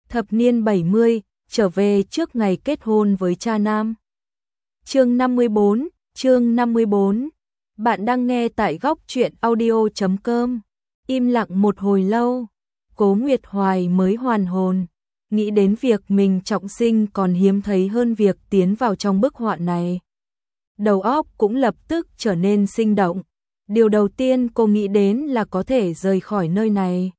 Thập niên 70, trở về trước ngày kết hôn với cha nam. Chương 54. Bạn đang nghe tại góc truyện audio.com. Im lặng một hồi lâu, Cố Nguyệt Hoài mới hoàn hồn, nghĩ đến việc mình trọng sinh còn hiếm thấy hơn việc tiến vào trong bức họa này. Đầu óc cũng lập tức trở nên sinh động. Điều đầu tiên cô nghĩ đến là có thể rời khỏi nơi này.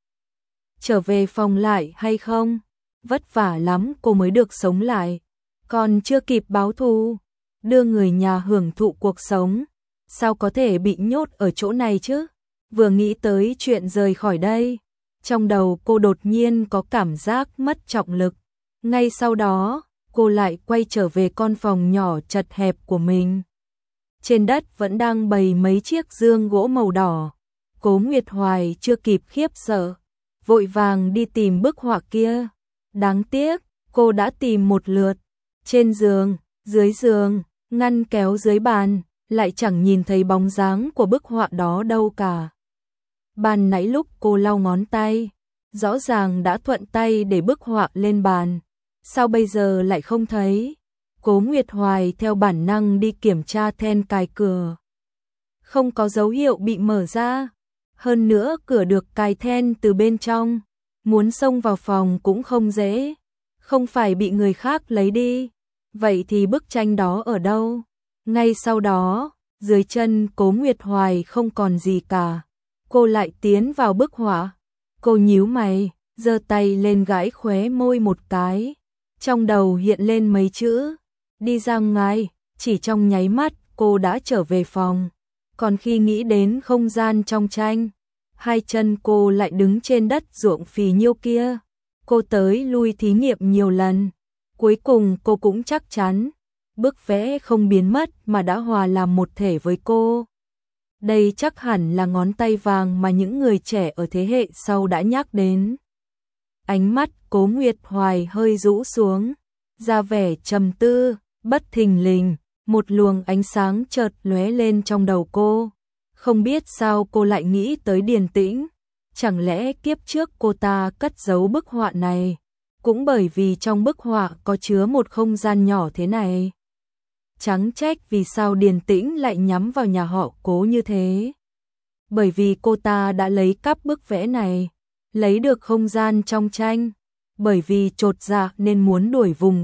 Trở về phòng lại hay không? Vất vả lắm cô mới được sống lại. Còn chưa kịp báo thù, đưa người nhà hưởng thụ cuộc sống. Sao có thể bị nhốt ở chỗ này chứ? Vừa nghĩ tới chuyện rời khỏi đây, trong đầu cô đột nhiên có cảm giác mất trọng lực. Ngay sau đó, cô lại quay trở về con phòng nhỏ chật hẹp của mình. Trên đất vẫn đang bày mấy chiếc dương gỗ màu đỏ. Cố Nguyệt Hoài chưa kịp khiếp sợ, vội vàng đi tìm bức họa kia. Đáng tiếc, cô đã tìm một lượt. Trên giường, dưới giường, ngăn kéo dưới bàn, lại chẳng nhìn thấy bóng dáng của bức họa đó đâu cả. Ban nãy lúc cô lau ngón tay, rõ ràng đã thuận tay để bức họa lên bàn. Sao bây giờ lại không thấy? Cố Nguyệt Hoài theo bản năng đi kiểm tra then cài cửa. Không có dấu hiệu bị mở ra. Hơn nữa cửa được cài then từ bên trong. Muốn xông vào phòng cũng không dễ. Không phải bị người khác lấy đi. Vậy thì bức tranh đó ở đâu? Ngay sau đó, dưới chân Cố Nguyệt Hoài không còn gì cả. Cô lại tiến vào bức họa. Cô nhíu mày, giơ tay lên gãi khóe môi một cái. Trong đầu hiện lên mấy chữ. Đi ra ngoài, chỉ trong nháy mắt cô đã trở về phòng. Còn khi nghĩ đến không gian trong tranh, hai chân cô lại đứng trên đất ruộng phì nhiêu kia. Cô tới lui thí nghiệm nhiều lần. Cuối cùng cô cũng chắc chắn, bức vẽ không biến mất mà đã hòa làm một thể với cô. Đây chắc hẳn là ngón tay vàng mà những người trẻ ở thế hệ sau đã nhắc đến. Ánh mắt Cố Nguyệt Hoài hơi rũ xuống, ra vẻ trầm tư. Bất thình lình, một luồng ánh sáng chợt lóe lên trong đầu cô. Không biết sao cô lại nghĩ tới Điền Tĩnh. Chẳng lẽ kiếp trước cô ta cất giấu bức họa này, cũng bởi vì trong bức họa có chứa một không gian nhỏ thế này. Chẳng trách vì sao Điền Tĩnh lại nhắm vào nhà họ Cố như thế. Bởi vì cô ta đã lấy cắp bức vẽ này, lấy được không gian trong tranh. Bởi vì chột dạ nên muốn đuổi vùng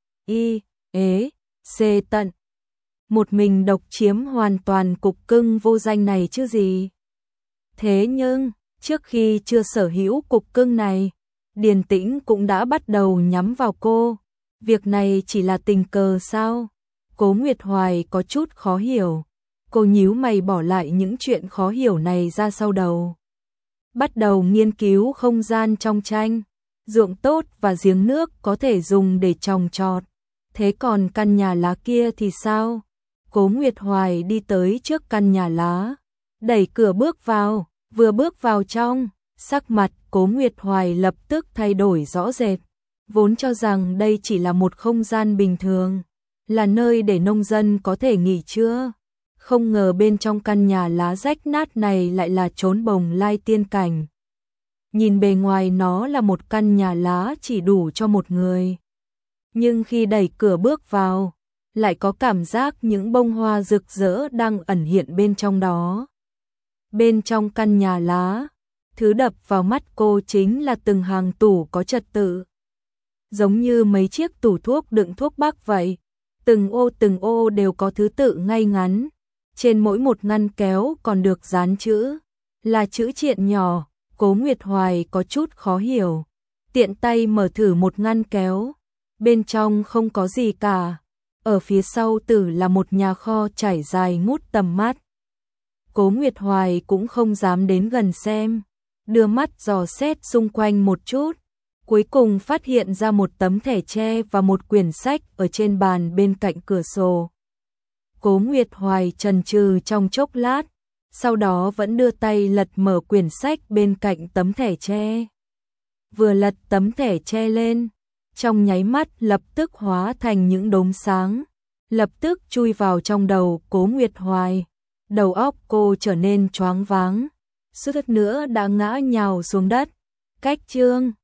C tận. Một mình độc chiếm hoàn toàn cục cưng vô danh này chứ gì. Thế nhưng, trước khi chưa sở hữu cục cưng này, Điền Tĩnh cũng đã bắt đầu nhắm vào cô. Việc này chỉ là tình cờ sao? Cố Nguyệt Hoài có chút khó hiểu. Cô nhíu mày bỏ lại những chuyện khó hiểu này ra sau đầu. Bắt đầu nghiên cứu không gian trong tranh. Ruộng tốt và giếng nước có thể dùng để trồng trọt. Thế còn căn nhà lá kia thì sao? Cố Nguyệt Hoài đi tới trước căn nhà lá, đẩy cửa bước vào. Vừa bước vào trong, sắc mặt Cố Nguyệt Hoài lập tức thay đổi rõ rệt. Vốn cho rằng đây chỉ là một không gian bình thường, là nơi để nông dân có thể nghỉ trưa. Không ngờ bên trong căn nhà lá rách nát này lại là chốn bồng lai tiên cảnh. Nhìn bề ngoài nó là một căn nhà lá chỉ đủ cho một người. Nhưng khi đẩy cửa bước vào, lại có cảm giác những bông hoa rực rỡ đang ẩn hiện bên trong đó. Bên trong căn nhà lá, thứ đập vào mắt cô chính là từng hàng tủ có trật tự. Giống như mấy chiếc tủ thuốc đựng thuốc bắc vậy. Từng ô đều có thứ tự ngay ngắn. Trên mỗi một ngăn kéo còn được dán chữ. Là chữ triện nhỏ. Cố Nguyệt Hoài có chút khó hiểu. Tiện tay mở thử một ngăn kéo. Bên trong không có gì cả. Ở phía sau tử là một nhà kho trải dài ngút tầm mắt. Cố Nguyệt Hoài cũng không dám đến gần xem. Đưa mắt dò xét xung quanh một chút. Cuối cùng phát hiện ra một tấm thẻ tre và một quyển sách ở trên bàn bên cạnh cửa sổ. Cố Nguyệt Hoài chần chừ trong chốc lát. Sau đó vẫn đưa tay lật mở quyển sách bên cạnh tấm thẻ tre. Vừa lật tấm thẻ tre lên, trong nháy mắt lập tức hóa thành những đốm sáng, lập tức chui vào trong đầu Cố Nguyệt Hoài. Đầu óc cô trở nên choáng váng, suýt nữa đã ngã nhào xuống đất. Cách chương